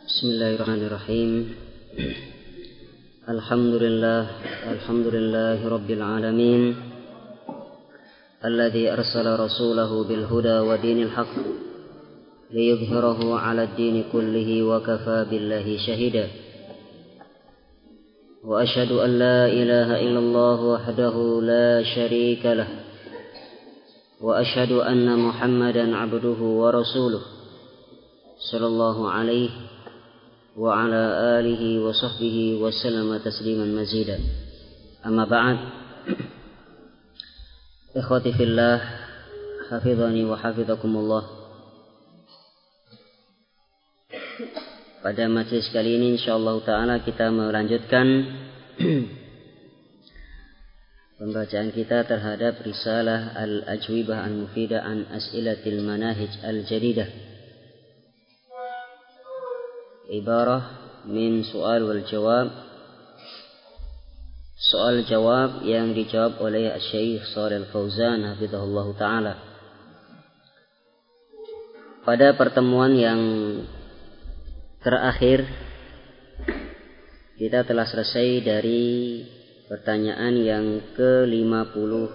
Bismillahirrahmanirrahim. Alhamdulillahi rabbil alamin. Alladzi arsala rasulahu bil huda wa dinil haqq liyudhhirahu 'ala ad-dini kullihi wa kafaa billahi shahida. Wa asyhadu an la ilaha illallah wahdahu la syarika lah. Wa asyhadu anna Muhammadan 'abduhu wa rasuluh. Sallallahu alaihi wa ala alihi wa sahbihi wa sallama tasliman mazidan. Amma ba'd. Ikhwati fillah, hafizani wa hafizakumullah. Pada majlis kali ini insyaallah taala kita melanjutkan pembacaan kita terhadap risalah Al-Ajwibah Al-Mufidah an As'ilatil Manahij Al-Jadidah. Ibarah min soal wal jawab, soal jawab yang dijawab oleh Syekh Shalih Al-Fauzan hafizahullah ta'ala. Pada pertemuan yang terakhir kita telah selesai dari pertanyaan yang ke-51.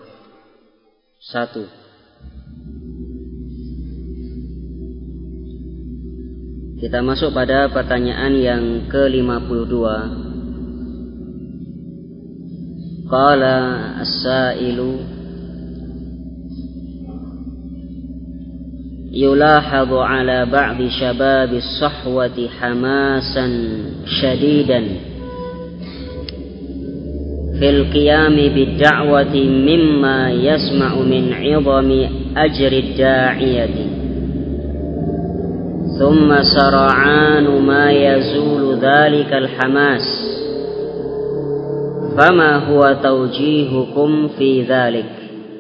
Kita masuk pada pertanyaan yang ke-52. Qala as-sa'ilu yulahadhu ala ba'di syababis sahwati hamasan syadidan fil qiyami bid-da'wati mimma yasma'u min 'idhami ajri ad-da'iyati. ثم سرعان ما يزول ذلك الحماس فما هو توجيهكم في ذلك.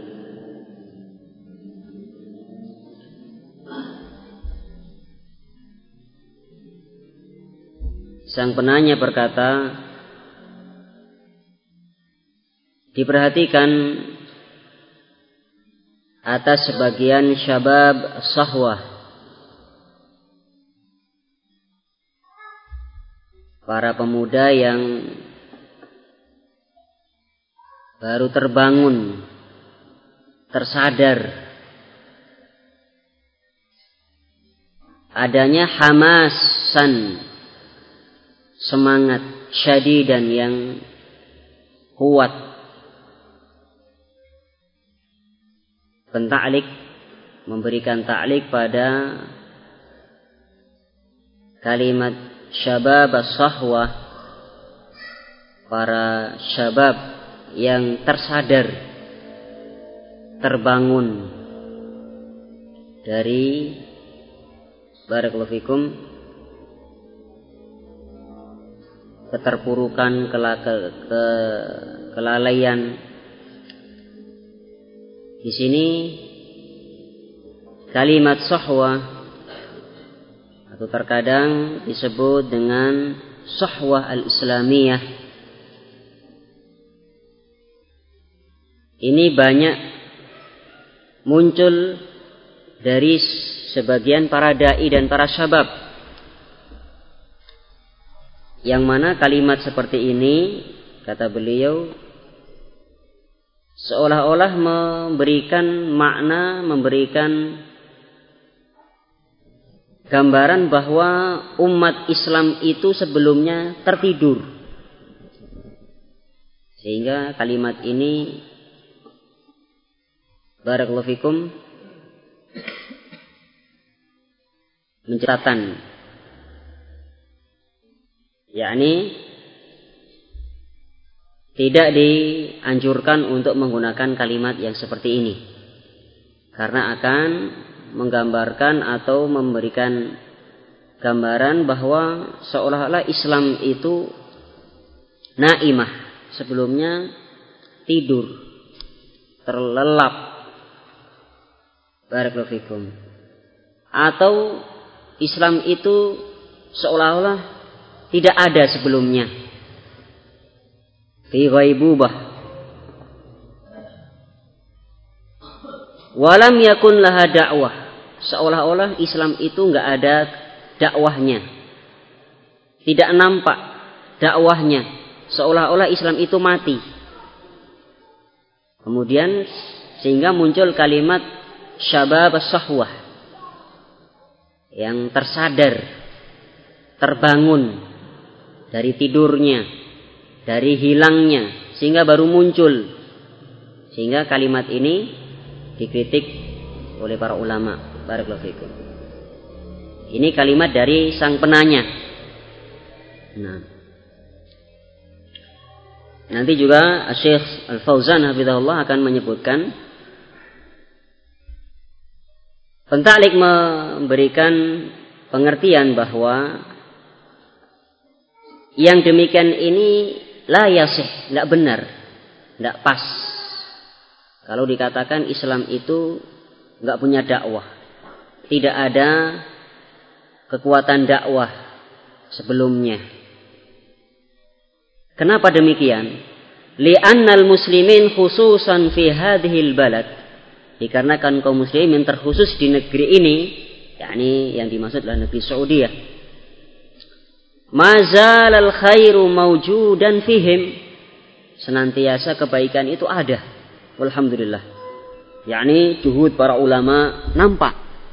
Sang penanya berkata, diperhatikan atas sebagian syabab sahwah, para pemuda yang baru terbangun, tersadar adanya hamasan, semangat syadidan yang kuat, penta'lik, memberikan ta'lik pada kalimat syabab as-sahwah, para syabab yang tersadar, terbangun dari barakallahu fikum keterpurukan, kelalaian. Di sini kalimat sahwah atau terkadang disebut dengan sahwah al-islamiyah. Ini banyak muncul dari sebagian para dai dan para syabab, yang mana kalimat seperti ini, kata beliau, seolah-olah memberikan makna, memberikan gambaran bahwa umat Islam itu sebelumnya tertidur. Sehingga kalimat ini barakallahu fikum menceritakan, yakni tidak dianjurkan untuk menggunakan kalimat yang seperti ini, karena akan menggambarkan atau memberikan gambaran bahwa seolah-olah Islam itu naimah, sebelumnya tidur, terlelap, barakallahu fikum, atau Islam itu seolah-olah tidak ada sebelumnya, fi ghaibubah, walam yakun laha dakwah, seolah-olah Islam itu enggak ada dakwahnya, tidak nampak dakwahnya, seolah-olah Islam itu mati. Kemudian sehingga muncul kalimat syabab as-sahwah, yang tersadar, terbangun dari tidurnya, dari hilangnya, sehingga baru muncul. Sehingga kalimat ini dikritik oleh para ulama. Barakallahu fikum. Ini kalimat dari sang penanya. Nah, nanti juga Syekh Al-Fauzan hafizahullah akan menyebutkan, Pentalik memberikan pengertian bahwa yang demikian ini la yasih, tidak benar, tidak pas. Kalau dikatakan Islam itu nggak punya dakwah, tidak ada kekuatan dakwah sebelumnya. Kenapa demikian? Li'annal muslimin khususan fi hadhil balad. Dikarenakan kaum muslimin terkhusus di negeri ini, yakni yang dimaksud adalah negeri Saudiyah. Mazalal khairu mawjudan fihim. Senantiasa kebaikan itu ada. Alhamdulillah. Yakni juhud para ulama nampak.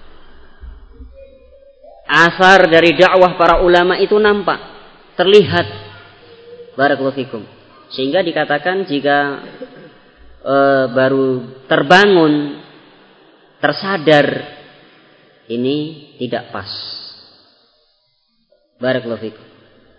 Asar dari dakwah para ulama itu nampak, terlihat. Barakallahu fikum. Sehingga dikatakan jika baru terbangun, tersadar, ini tidak pas. Barakallahu fikum.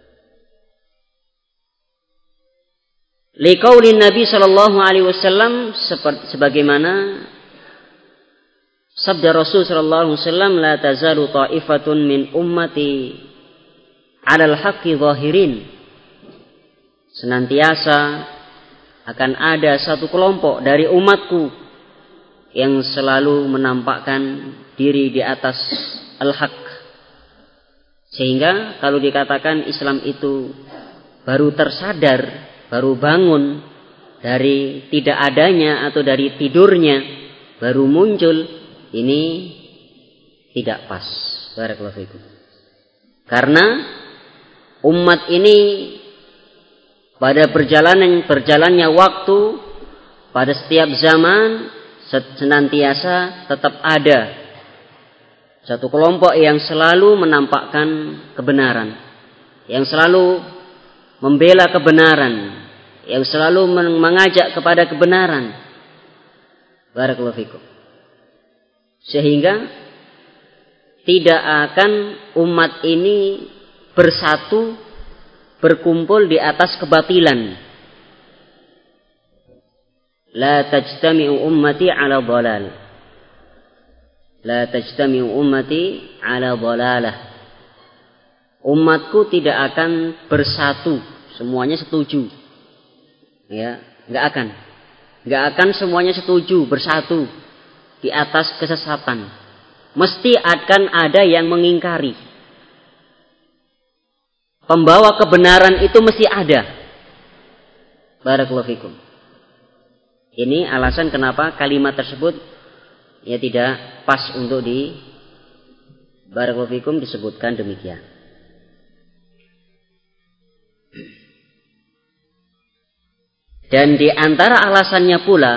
Liqaulin Nabi sallallahu alaihi wasallam, sebagaimana sabda Rasul sallallahu alaihi wasallam, la tazalu ta'ifatun min ummati 'alal haqqi zahirin. Senantiasa akan ada satu kelompok dari umatku yang selalu menampakkan diri di atas al-haq. Sehingga kalau dikatakan Islam itu baru tersadar, baru bangun dari tidak adanya atau dari tidurnya, baru muncul, ini tidak pas. Barakallahu fikum. Karena umat ini pada berjalannya waktu, pada setiap zaman senantiasa tetap ada satu kelompok yang selalu menampakkan kebenaran, yang selalu membela kebenaran, yang selalu mengajak kepada kebenaran. Barakallahu fikum. Sehingga tidak akan umat ini bersatu, berkumpul di atas kebatilan. La tajtami'u ummati 'ala dhalal. La tajtami'u ummati 'ala dhalalah. Umatku tidak akan bersatu, semuanya setuju. Ya, enggak akan semuanya setuju bersatu di atas kesesatan. Mesti akan ada yang mengingkari. Pembawa kebenaran itu mesti ada. Barakallahu fikum. Ini alasan kenapa kalimat tersebut ya tidak pas untuk di barakallahu fikum disebutkan demikian. Dan di antara alasannya pula,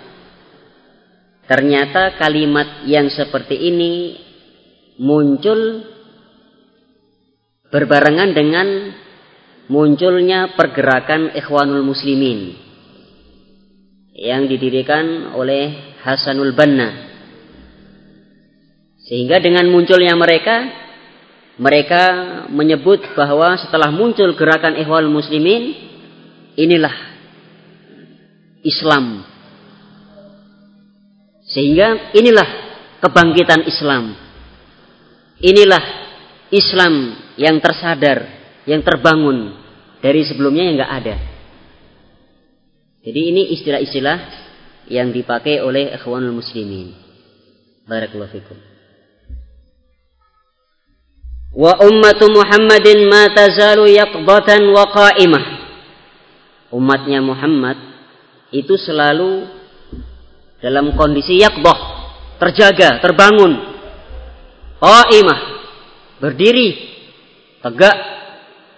ternyata kalimat yang seperti ini muncul berbarengan dengan munculnya pergerakan Ikhwanul Muslimin yang didirikan oleh Hasanul Banna. Sehingga dengan munculnya mereka menyebut bahwa setelah muncul gerakan Ikhwanul Muslimin, inilah Islam. Sehingga inilah kebangkitan Islam. Inilah Islam yang tersadar, yang terbangun dari sebelumnya yang enggak ada. Jadi ini istilah-istilah yang dipakai oleh Ikhwanul Muslimin. Barakallahu fikum. Wa ummatu Muhammadin ma tazalu yaqdatan wa qa'imah. Umatnya Muhammad itu selalu dalam kondisi yaqdah, terjaga, terbangun. Qa'imah, berdiri, tegak,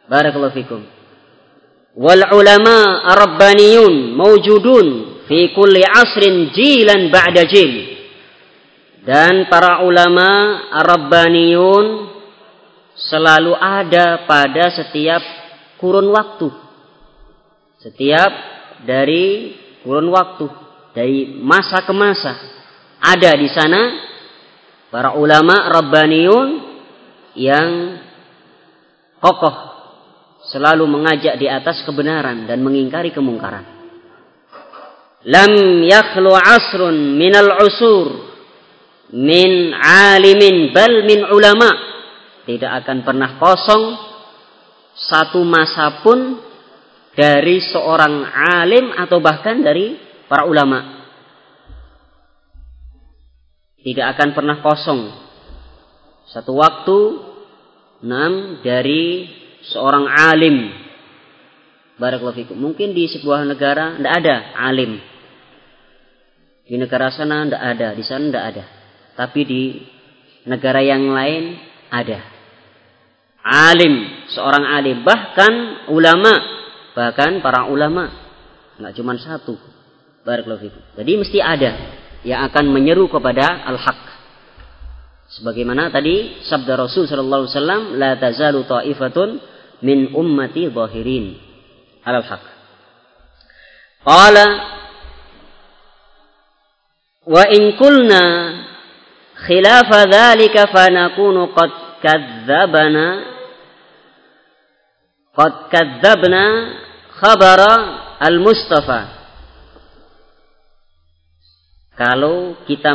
Barakallahu fikum. Wal ulama ar-rabbaniyun mawjudun fi kulli asrin jilan ba'da jil. Dan para ulama ar-rabbaniyun selalu ada pada setiap kurun waktu. Setiap dari kurun waktu, dari masa ke masa, ada di sana para ulama rabbaniyun yang kokoh, selalu mengajak di atas kebenaran dan mengingkari kemungkaran. Lam yakhlu asrun minal usur min alimin bal min ulama. Tidak akan pernah kosong satu masa pun dari seorang alim atau bahkan dari para ulama. Tidak akan pernah kosong satu waktu dari seorang alim. Barakallahu fikum. Mungkin di sebuah negara tidak ada alim. Di negara sana tidak ada, di sana tidak ada. Tapi di negara yang lain ada. Alim, seorang alim, bahkan ulama. Bahkan para ulama, nggak cuma satu. Barakallahu fikum. Jadi mesti ada yang akan menyeru kepada al-haq. Sebagaimana tadi sabda Rasul sallallahu alaihi wasallam, la tazalu ta'ifatun min ummati zahirin 'alal haq. Qala wa in qulna khilafa dzalika fa nakunu qad kadzabna khabara al-Mustafa. Kalau kita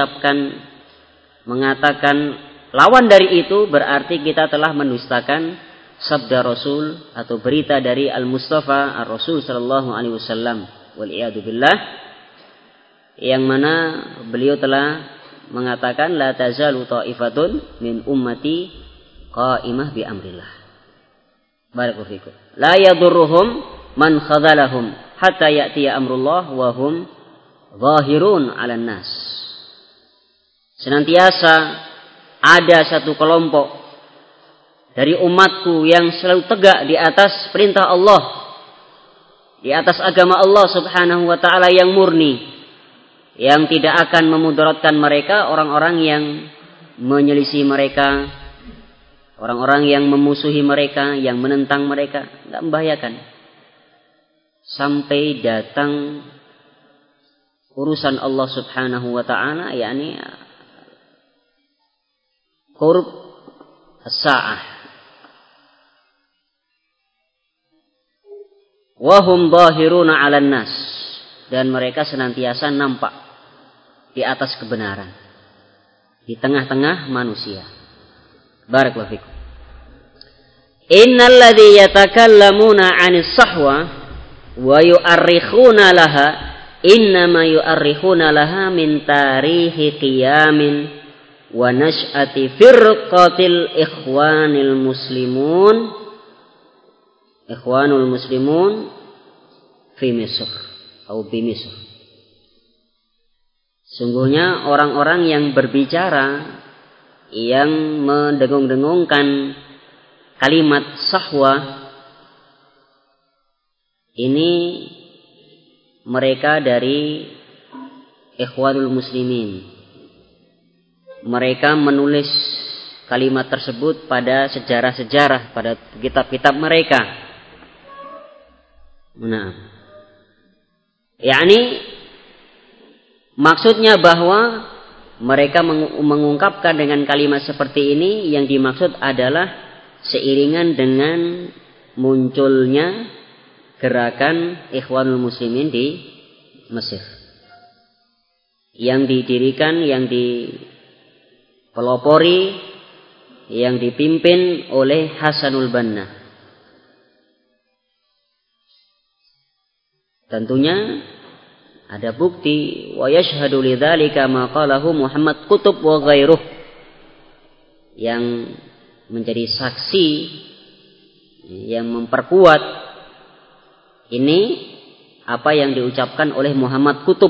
mengatakan lawan dari itu, berarti kita telah mendustakan sabda Rasul atau berita dari Al-Mustafa Ar-Rasul sallallahu alaihi wasallam. Wal iyadu billah, yang mana beliau telah mengatakan la tazalu ta'ifatun min ummati qa'imah bi amrillah. Barakallahu fikum. La yadurruhum man khadalahum hatta ya'tiya amrullah wa hum zahirun 'alan nas. Senantiasa ada satu kelompok dari umatku yang selalu tegak di atas perintah Allah, di atas agama Allah Subhanahu wa taala yang murni, yang tidak akan memudaratkan mereka orang-orang yang menyelisih mereka, orang-orang yang memusuhi mereka, yang menentang mereka, tidak membahayakan. Sampai datang urusan Allah Subhanahu wa taala, yakni qurb as-sa'ah. Wa hum zahiruna 'alan nas, dan mereka senantiasa nampak di atas kebenaran di tengah-tengah manusia. Barakallahu fikum. Innal ladzi yatakallamuna 'anis sahwa wa yu'arrikhuna laha innama yu'arrikhuna laha min tarihi qiyamin wa nash'ati firqatil ikhwanul muslimun fi Misr atau bi Misr. Sungguhnya orang-orang yang berbicara, yang mendengung-dengungkan kalimat sahwa, ini mereka dari ikhwanul muslimin. Mereka menulis kalimat tersebut pada sejarah-sejarah, pada kitab-kitab mereka. Nah, yakni maksudnya bahwa mereka mengungkapkan dengan kalimat seperti ini, yang dimaksud adalah seiringan dengan munculnya gerakan Ikhwanul Muslimin di Mesir, yang didirikan, yang dipelopori, yang dipimpin oleh Hasanul Banna. Tentunya ada bukti, wa yashhadu lidzalika ma qalahu Muhammad Qutb wa ghairuh, yang menjadi saksi, yang memperkuat ini apa yang diucapkan oleh Muhammad Qutb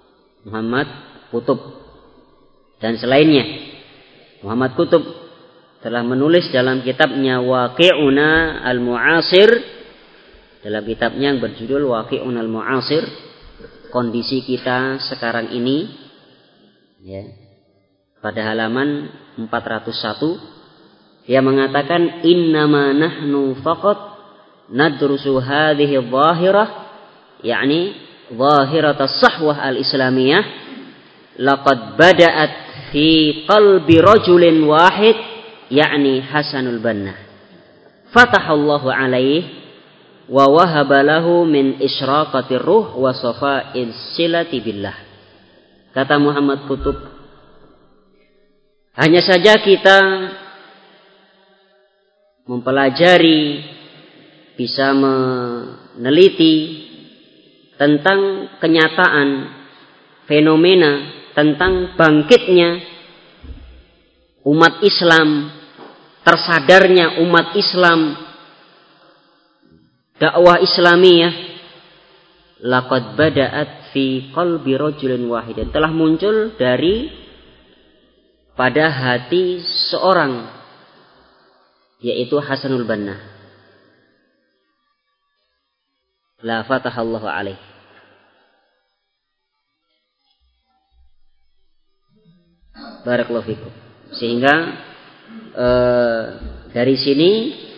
dan selainnya. Muhammad Qutb telah menulis dalam kitabnya Waqi'una al-Mu'asir, dalam kitabnya yang berjudul Waqi'una al-Mu'asir, kondisi kita sekarang ini, ya, pada halaman 401, dia mengatakan innama nahnu faqat nadrusu hadhihi adh-dhahirah, yakni dhahirat as-sahwah al-islamiyah, laqad bada'at fi qalbi rajulin wahid, yakni Hasanul Banna, fatahallahu alaihi wa wahaba lahu min isyraqatir ruh wa safa'il silati billah. Kata Muhammad Qutb, hanya saja kita mempelajari, bisa meneliti tentang kenyataan, fenomena, tentang bangkitnya umat Islam, tersadarnya umat Islam, dakwah Islamiyah, laqad bada'at fi qalbi rajulin wahidin, telah muncul dari pada hati seorang, yaitu Hasanul Banna. La fatahallahu alaihi. Barakallahu fikum. Sehingga dari sini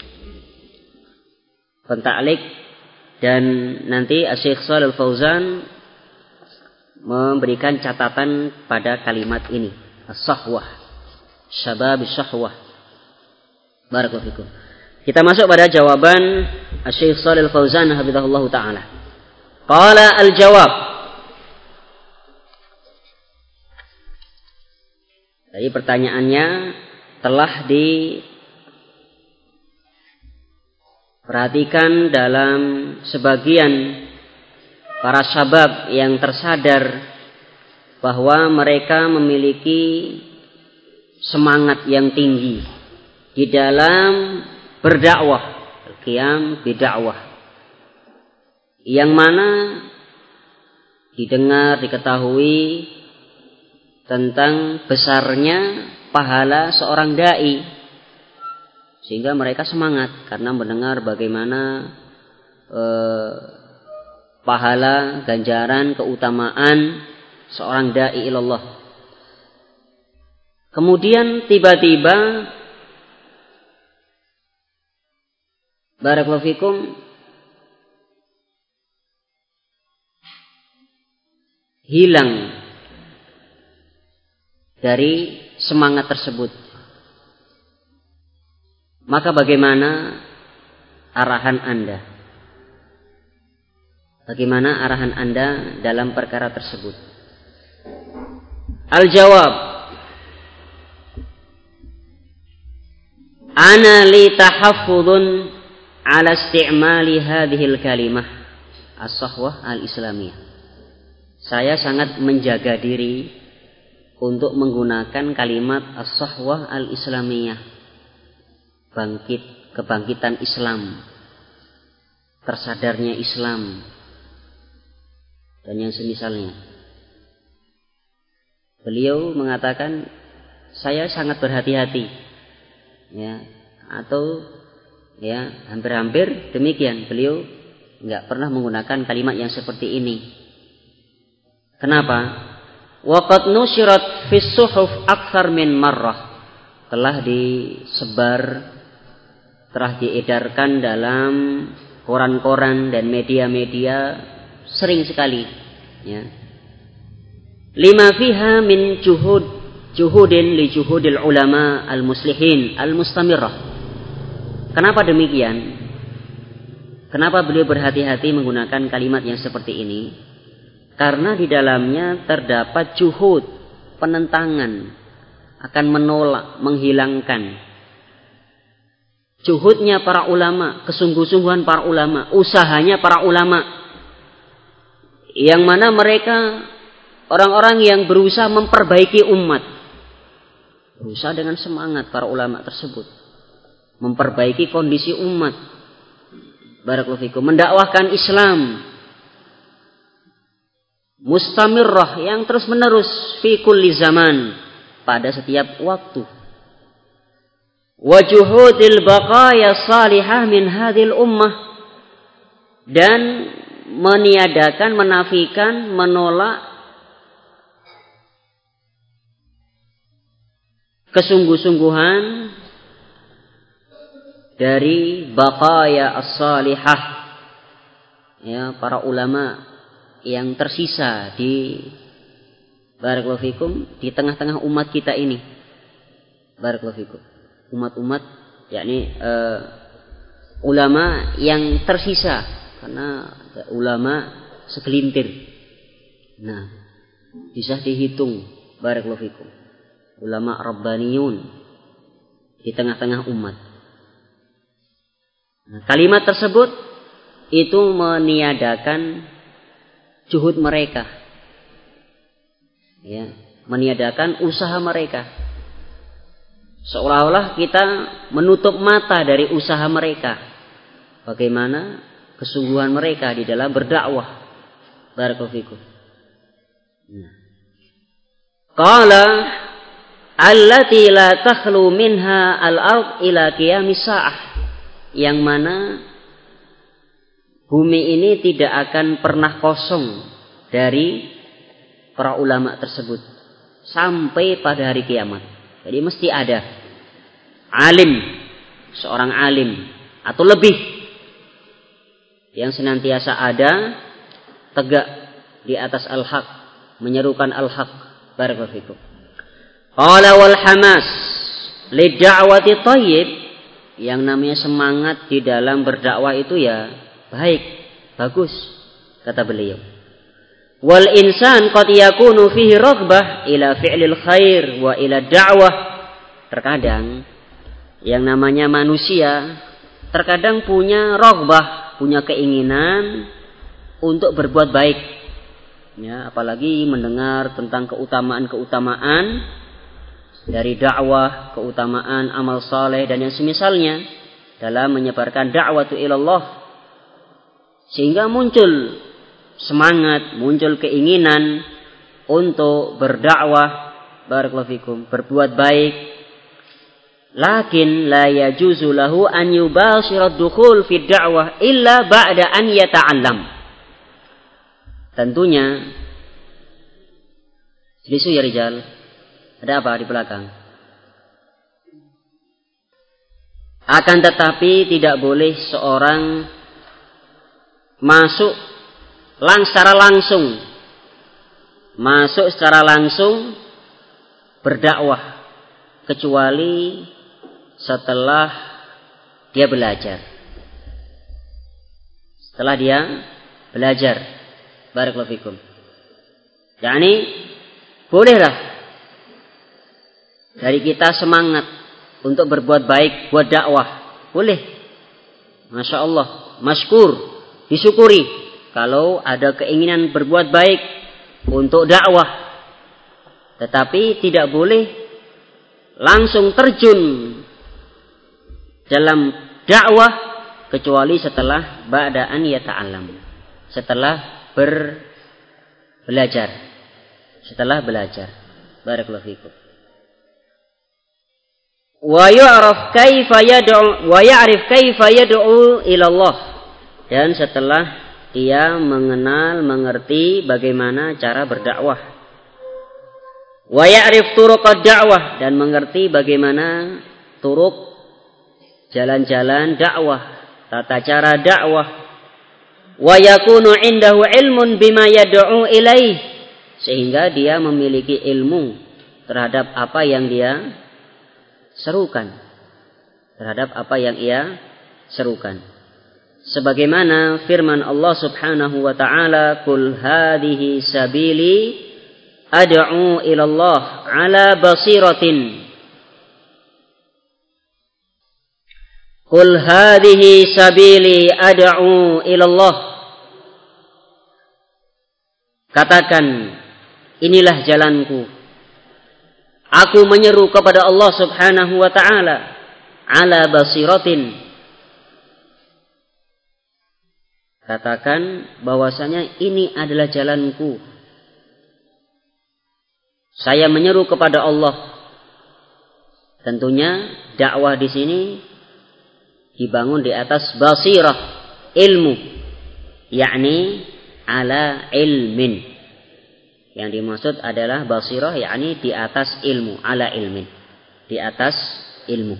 pentaklik dan nanti Syekh Shalal Fauzan memberikan catatan pada kalimat ini, as-sahwah, syabab as-sahwah. Barakallahu fikum. Kita masuk pada jawaban Syekh Shalal Fauzan hafizahullah taala. Qala al-jawab. Jadi pertanyaannya telah diperhatikan dalam sebagian para syabab yang tersadar bahwa mereka memiliki semangat yang tinggi di dalam berdakwah, qiyam bidakwah, yang mana didengar, diketahui tentang besarnya pahala seorang dai, sehingga mereka semangat karena mendengar bagaimana pahala, ganjaran, keutamaan seorang dai ilallah. Kemudian tiba-tiba barakallahu fikum hilang dari semangat tersebut. Maka bagaimana arahan Anda? Bagaimana arahan Anda dalam perkara tersebut? Al-jawab, ana li tahaffudun ala isti'mali hadhil kalimah as-sahwah al-islamiyah. Saya sangat menjaga diri untuk menggunakan kalimat as-sahwah al-islamiyah, kebangkitan Islam, tersadarnya Islam, dan yang semisalnya. Beliau mengatakan saya sangat berhati-hati, ya, atau ya hampir-hampir demikian. Beliau enggak pernah menggunakan kalimat yang seperti ini. Kenapa? Waqad nusyirat fis suhuf akthar min marrah, telah disebar, telah diedarkan dalam koran-koran dan media-media sering sekali, ya. Lima fiha min juhudin li juhudil ulama al-muslihin al-mustamirrah. Kenapa demikian? Kenapa beliau berhati-hati menggunakan kalimat yang seperti ini? Karena di dalamnya terdapat juhud, penentangan, akan menolak, menghilangkan. Juhudnya para ulama, kesungguh-sungguhan para ulama, usahanya para ulama, yang mana mereka orang-orang yang berusaha memperbaiki umat, berusaha dengan semangat para ulama tersebut memperbaiki kondisi umat, barakallahu fikum, mendakwahkan Islam mustamirrah, yang terus menerus fi kulli zaman, pada setiap waktu. wa juhudil baqaya salihah min hadhil ummah, dan meniadakan, menafikan, menolak kesungguh-sungguhan dari baqaya as-salihah, ya, para ulama yang tersisa di barakallahu fikum di tengah-tengah umat kita ini. Barakallahu fikum. Umat-umat, yakni ulama yang tersisa, karena ulama segelintir. Nah, bisa dihitung, barakallahu fikum. Ulama rabbaniyun di tengah-tengah umat. Nah, kalimat tersebut itu meniadakan juhud mereka, ya, meniadakan usaha mereka. Seolah-olah kita menutup mata dari usaha mereka, bagaimana kesungguhan mereka di dalam berdakwah. Barakallahu fikum. Qala allati la takhlu minha al-ard ila qiyamis sa'ah, yang mana bumi ini tidak akan pernah kosong dari para ulama tersebut sampai pada hari kiamat. Jadi mesti ada alim, seorang alim atau lebih yang senantiasa ada tegak di atas al-haq, menyerukan al-haq. Barakallahu fikum. Qala wal hamas lid'awati thayyib, yang namanya semangat di dalam berdakwah itu ya baik, bagus, kata beliau. Wal insan qad yakunu fihi raghbah ila fi'lil khair wa ila da'wah. Terkadang yang namanya manusia terkadang punya raghbah, punya keinginan untuk berbuat baik. Ya, apalagi mendengar tentang keutamaan-keutamaan dari dakwah, keutamaan amal saleh dan yang semisalnya dalam menyebarkan dakwah ilallah, sehingga muncul semangat, muncul keinginan untuk berdakwah, barakallahu fikum, berbuat baik. Lakin la yajuzu lahu an yubashira ad-dukhul fi ad-da'wah illa ba'da an yata'allam. Tentunya Lisu ya rijal. Ada apa di belakang? Akan tetapi tidak boleh seorang masuk secara langsung berdakwah kecuali setelah dia belajar. Setelah dia belajar, barakallahu fikum. Yani bolehlah dari kita semangat untuk berbuat baik, buat dakwah, boleh. Masya Allah, masykur, disyukuri kalau ada keinginan berbuat baik untuk dakwah. Tetapi tidak boleh langsung terjun dalam dakwah kecuali setelah ba'da'an yata'allam, setelah belajar. Barakallahu fikum. Wa ya'rif kaifa yad'u ila Allah, dan setelah dia mengenal, mengerti bagaimana cara berdakwah. Wa ya'rif turuqad da'wah, dan mengerti bagaimana turuk, jalan-jalan dakwah, tata cara dakwah. Wa yakunu indahu ilmun bima yad'u ilaih, sehingga dia memiliki ilmu terhadap apa yang dia serukan. Sebagaimana firman Allah Subhanahu wa taala, "Qul hadhihi sabili ad'u ila Allah ala basiratin." Qul hadhihi sabili ad'u ila Allah. Katakan, inilah jalanku, aku menyeru kepada Allah Subhanahu wa taala ala basiratin. Katakan bahwasanya ini adalah jalanku. Saya menyeru kepada Allah Tentunya dakwah di sini dibangun di atas basirah, ilmu, yakni ala ilmin. Yang dimaksud adalah basirah, yakni di atas ilmu, ala ilmin, di atas ilmu.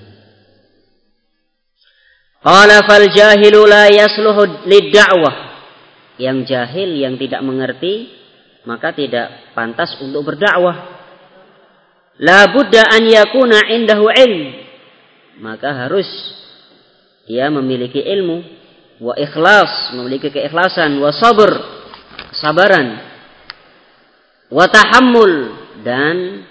Qala fal jahilu la yasluhu lid-da'wah. Yang jahil, yang tidak mengerti, maka tidak pantas untuk berdakwah. La budda an yakuna indahu ilm. Maka harus dia memiliki ilmu, wa ikhlas, memiliki keikhlasan, wa sabr, kesabaran, wa tahammul, dan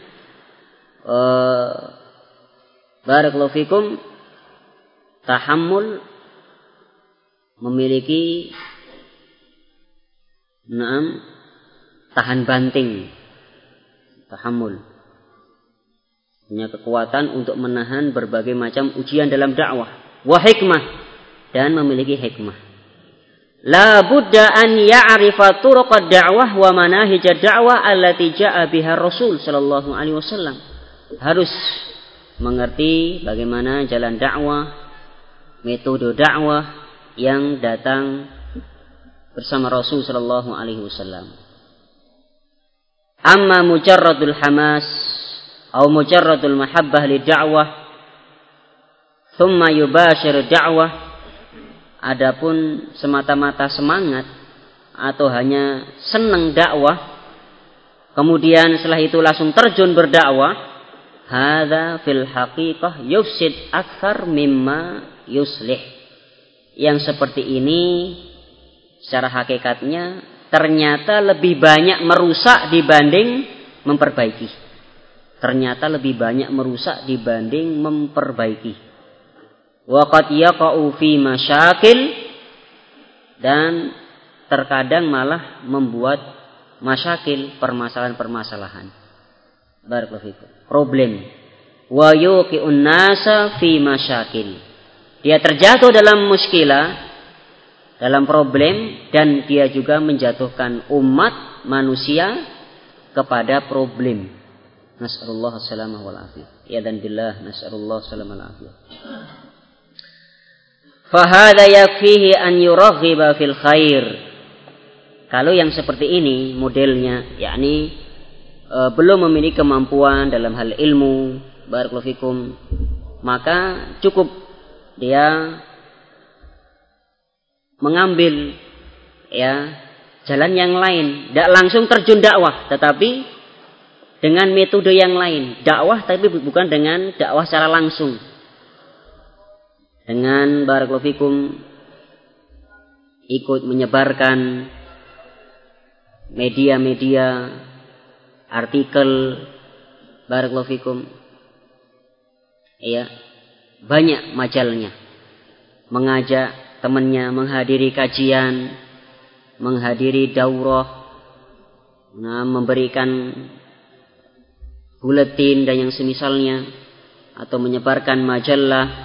barakallahu fikum, tahammul, memiliki tahan banting, tahammul, punya kekuatan untuk menahan berbagai macam ujian dalam dakwah, wa hikmah, dan memiliki hikmah. La budda an ya'rifa turuqad da'wah wa manahijad da'wah allati ja'a biha Rasul sallallahu alaihi wasallam. Harus mengerti bagaimana jalan dakwah, metode dakwah yang datang bersama Rasul sallallahu alaihi wasallam. Amma mujarradul hamas atau mujarradul mahabbah li da'wah thumma yubashir da'wah, adapun semata-mata semangat atau hanya senang dakwah kemudian setelah itu langsung terjun berdakwah, hadza fil haqiqah yufsid akthar mimma yuslih. Yang seperti ini secara hakikatnya ternyata lebih banyak merusak dibanding memperbaiki. Ternyata lebih banyak merusak dibanding memperbaiki. Wa qad yaqa'u fi masyakil, dan terkadang malah membuat masyakil, permasalahan-permasalahan. Barakallahu fikum. Problem. Wa yuqi'un nasa fi masyakil. Dia terjatuh dalam muskilah, dalam problem, dan dia juga menjatuhkan umat manusia kepada problem. Nas'alullah as-salamah wal afiyah. Ya dan billah nas'alullah as-salamah wal afiyah. Fahada yakfihi an yuraghiba fil khair. Kalau yang seperti ini modelnya, yakni belum memiliki kemampuan dalam hal ilmu, barakallahu fikum, maka cukup dia mengambil jalan yang lain, tidak langsung terjun dakwah, tetapi dengan metode yang lain, dakwah tapi bukan dengan dakwah secara langsung. Dengan barakallahu fikum ikut menyebarkan media-media, artikel, barakallahu fikum, banyak majalnya, mengajak temannya menghadiri kajian, menghadiri daurah, memberikan buletin dan yang semisalnya, atau menyebarkan majalah,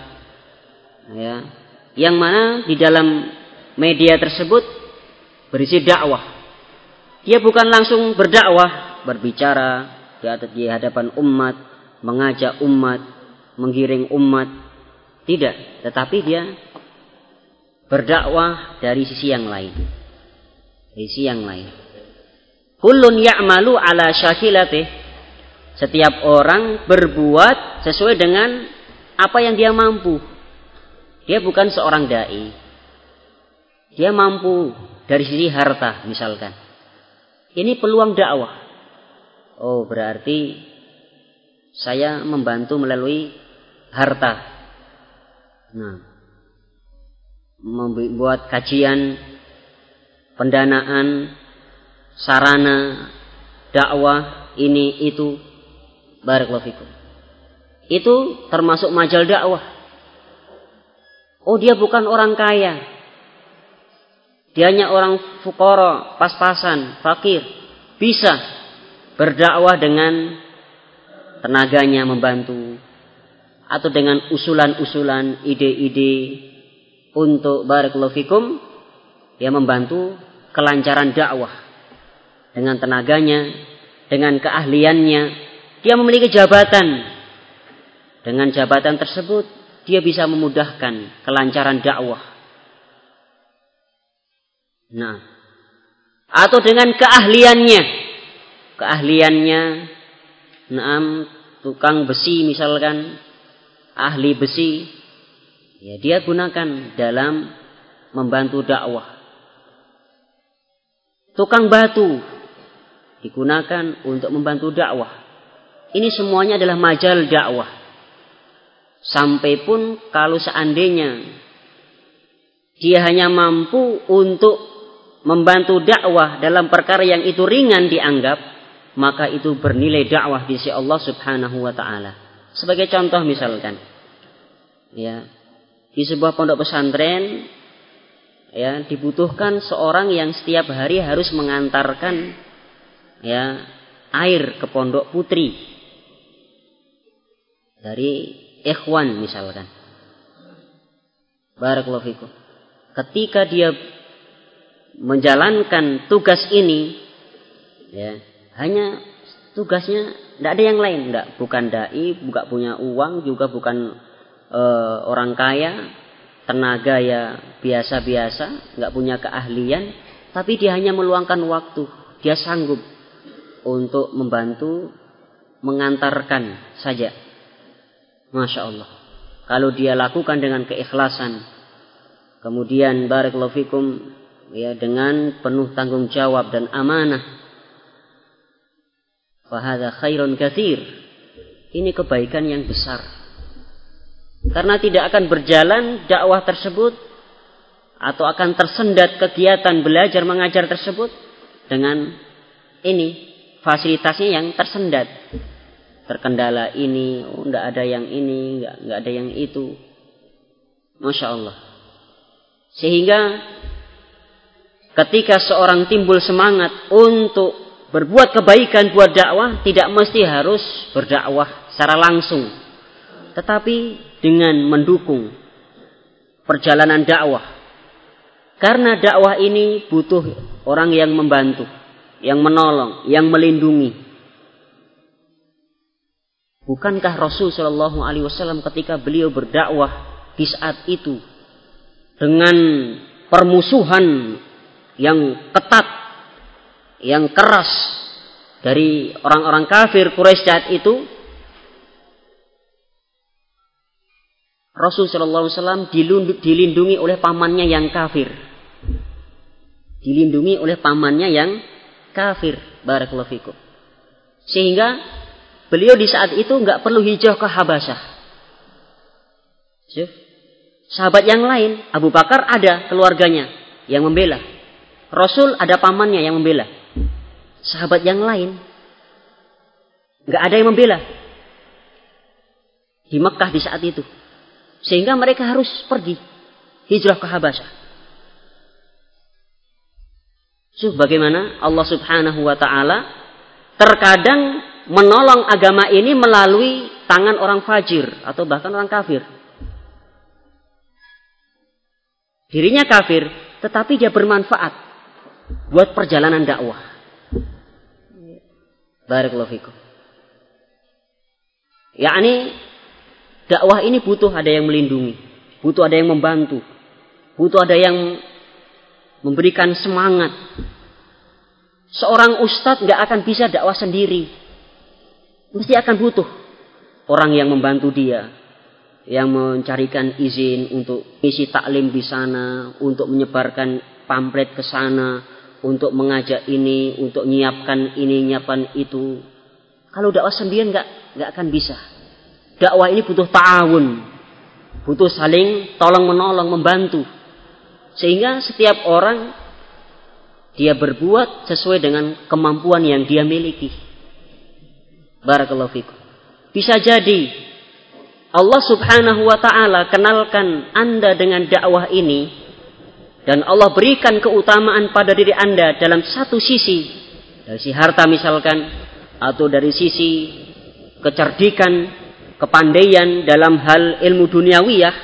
yang mana di dalam media tersebut berisi dakwah. Dia bukan langsung berdakwah, berbicara di hadapan umat, mengajak umat, menggiring umat, tidak, tetapi dia berdakwah dari sisi yang lain. Dari sisi yang lain. Kullun ya'malu ala syakilatih. Setiap orang berbuat sesuai dengan apa yang dia mampu. Dia bukan seorang dai. Dia mampu dari sisi harta misalkan. Ini peluang dakwah. Oh, berarti saya membantu melalui harta. Membuat kajian, pendanaan, sarana, dakwah, ini itu, barakallahu fikum. Itu termasuk majal dakwah. Oh, dia bukan orang kaya. Dia hanya orang fuqara, pas-pasan, fakir. Bisa berdakwah dengan tenaganya membantu. Atau dengan usulan-usulan, ide-ide untuk barakallahu fikum, dia membantu kelancaran dakwah. Dengan tenaganya, dengan keahliannya. Dia memiliki jabatan. Dengan jabatan tersebut dia bisa memudahkan kelancaran dakwah. Nah, atau dengan keahliannya, tukang besi misalkan, ahli besi, ya dia gunakan dalam membantu dakwah. Tukang batu digunakan untuk membantu dakwah. Ini semuanya adalah majal dakwah. Sampai pun kalau seandainya dia hanya mampu untuk membantu dakwah dalam perkara yang itu ringan dianggap, maka itu bernilai dakwah di sisi Allah Subhanahu wa taala. Sebagai contoh misalkan, ya, di sebuah pondok pesantren, ya, dibutuhkan seorang yang setiap hari harus mengantarkan, ya, air ke pondok putri dari ikhwan misalkan. Barakallahu fikum. Ketika dia menjalankan tugas ini, ya, hanya tugasnya, tidak ada yang lain, bukan dai, bukan punya uang, juga bukan orang kaya, tenaga ya biasa-biasa, nggak punya keahlian, tapi dia hanya meluangkan waktu, dia sanggup untuk membantu mengantarkan saja. Masya Allah. Kalau dia lakukan dengan keikhlasan, kemudian barakallahu fikum, ya, dengan penuh tanggung jawab dan amanah, fahadha khairun katsir. Ini kebaikan yang besar. Karena tidak akan berjalan dakwah tersebut atau akan tersendat kegiatan belajar mengajar tersebut dengan ini, fasilitasnya yang tersendat. Terkendala ini, enggak ada yang ini, enggak ada yang itu. Masya Allah. Sehingga ketika seorang timbul semangat untuk berbuat kebaikan buat dakwah, tidak mesti harus berdakwah secara langsung, tetapi dengan mendukung perjalanan dakwah. Karena dakwah ini butuh orang yang membantu, yang menolong, yang melindungi. Bukankah Rasul Shallallahu Alaihi Wasallam ketika beliau berdakwah di saat itu dengan permusuhan yang ketat, yang keras dari orang-orang kafir Quraisy saat itu, Rasul Shallallahu Alaihi Wasallam dilindungi oleh pamannya yang kafir, dilindungi oleh pamannya yang kafir. Barakallahu fikum. Sehingga beliau di saat itu nggak perlu hijrah ke Habasyah. Sahabat yang lain, Abu Bakar ada keluarganya yang membela, Rasul ada pamannya yang membela. Sahabat yang lain nggak ada yang membela di Mekah di saat itu, sehingga mereka harus pergi hijrah ke Habasyah. Bagaimana Allah Subhanahu wa taala terkadang menolong agama ini melalui tangan orang fajir atau bahkan orang kafir. Dirinya kafir, tetapi dia bermanfaat buat perjalanan dakwah. Barakallahu fikum. Yakni dakwah ini butuh ada yang melindungi, butuh ada yang membantu, butuh ada yang memberikan semangat. Seorang ustadz gak akan bisa dakwah sendiri. Mesti akan butuh orang yang membantu dia, yang mencarikan izin untuk isi taklim di sana, untuk menyebarkan pamflet ke sana, untuk mengajak ini, untuk nyiapkan ini, nyiapkan itu. Kalau dakwah sendirian nggak akan bisa. Dakwah ini butuh ta'awun, butuh saling tolong menolong, membantu, sehingga setiap orang dia berbuat sesuai dengan kemampuan yang dia miliki. Barakallahu fikum. Bisa jadi Allah Subhanahu wa ta'ala kenalkan Anda dengan dakwah ini, dan Allah berikan keutamaan pada diri Anda dalam satu sisi, dari sisi harta misalkan, atau dari sisi kecerdikan, kepandaian dalam hal ilmu duniawiyah.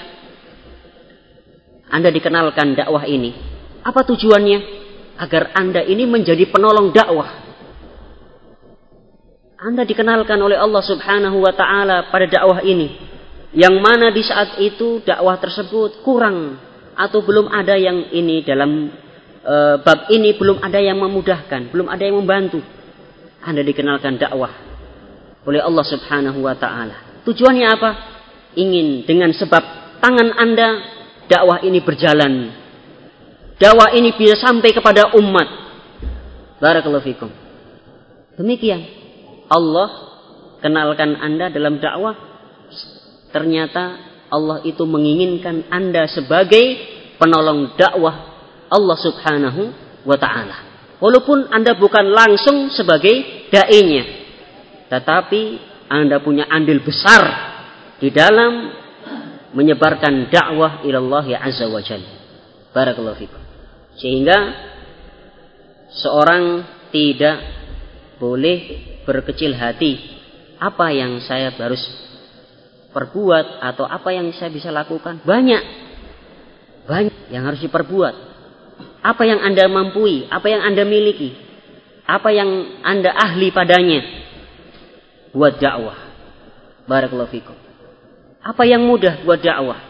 Anda dikenalkan dakwah ini. Apa tujuannya? Agar Anda ini menjadi penolong dakwah. Anda dikenalkan oleh Allah Subhanahu wa ta'ala pada dakwah ini yang mana di saat itu dakwah tersebut kurang atau belum ada yang ini dalam bab ini belum ada yang memudahkan, belum ada yang membantu, Anda dikenalkan dakwah oleh Allah Subhanahu wa taala. Tujuannya apa? Ingin dengan sebab tangan Anda dakwah ini berjalan. Dakwah ini bisa sampai kepada umat. Barakallahu fikum. Demikian Allah kenalkan Anda dalam dakwah. Ternyata Allah itu menginginkan Anda sebagai penolong dakwah Allah Subhanahu wa ta'ala. Walaupun Anda bukan langsung sebagai da'inya, tetapi Anda punya andil besar di dalam menyebarkan dakwah ilallah ya azza wa jalla. Barakallahu fikum. Sehingga seorang tidak boleh berkecil hati. Apa yang saya harus perbuat atau apa yang saya bisa lakukan? Banyak yang harus diperbuat. Apa yang Anda mampui, apa yang Anda miliki, apa yang Anda ahli padanya buat dakwah. Barakallahu fikum. Apa yang mudah buat dakwah?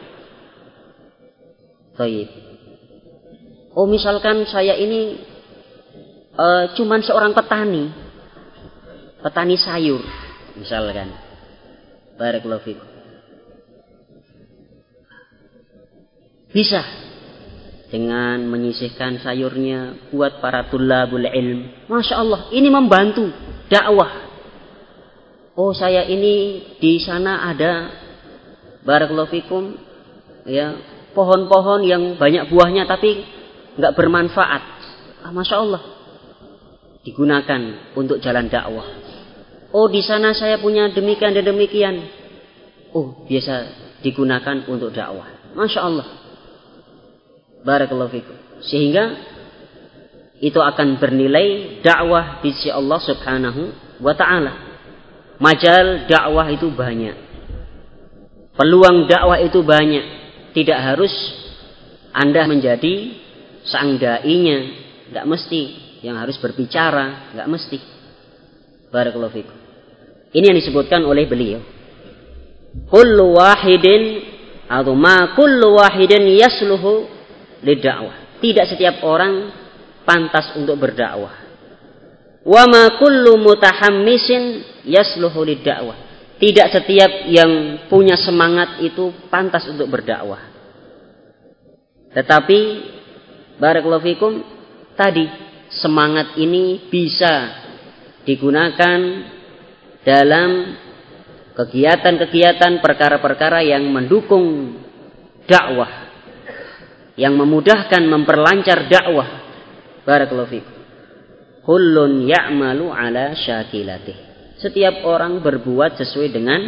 Baik. Oh, misalkan saya ini cuman seorang petani sayur, misalkan. Barakallahu fikum. Bisa dengan menyisihkan sayurnya buat para tulabul ilm. Masya Allah, ini membantu dakwah. Oh, saya ini di sana ada, barakallahu fikum, ya, pohon-pohon yang banyak buahnya tapi nggak bermanfaat. Masya Allah, digunakan untuk jalan dakwah. Oh, di sana saya punya demikian dan demikian. Oh, biasa digunakan untuk dakwah. Masya Allah. Barakallahu fikum. Sehingga itu akan bernilai dakwah di sisi Allah Subhanahu wa ta'ala. Majal dakwah itu banyak. Peluang dakwah itu banyak. Tidak harus Anda menjadi sang da'inya. Tidak mesti. Yang harus berbicara. Tidak mesti. Barakallahu fikum. Ini yang disebutkan oleh beliau. Kullu wahidin atau ma kullu wahidin yasluhu lidakwah. Tidak setiap orang pantas untuk berdakwah. Wa ma kullu mutahammisin yasluhu lidakwah. Tidak setiap yang punya semangat itu pantas untuk berdakwah. Tetapi barakallahu fikum, tadi semangat ini bisa digunakan dalam kegiatan-kegiatan, perkara-perkara yang mendukung dakwah, yang memudahkan, memperlancar dakwah. Barakallahu fikum. Kullun ya'malu ala syakilatih. Setiap orang berbuat sesuai dengan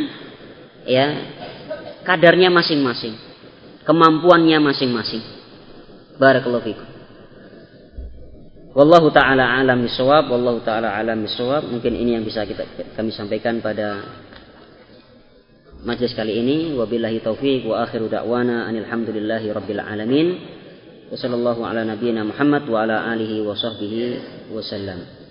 kadarnya masing-masing, kemampuannya masing-masing. Barakallahu fikum. Wallahu ta'ala alam bisawab. Wallahu ta'ala alam bisawab. Mungkin ini yang bisa kami sampaikan pada majlis kali ini. Wabillahi taufiq wa akhiru da'wana anilhamdulillahi rabbil alamin. Wa sallallahu ala nabiyyina Muhammad wa ala alihi wa sahbihi wa sallam.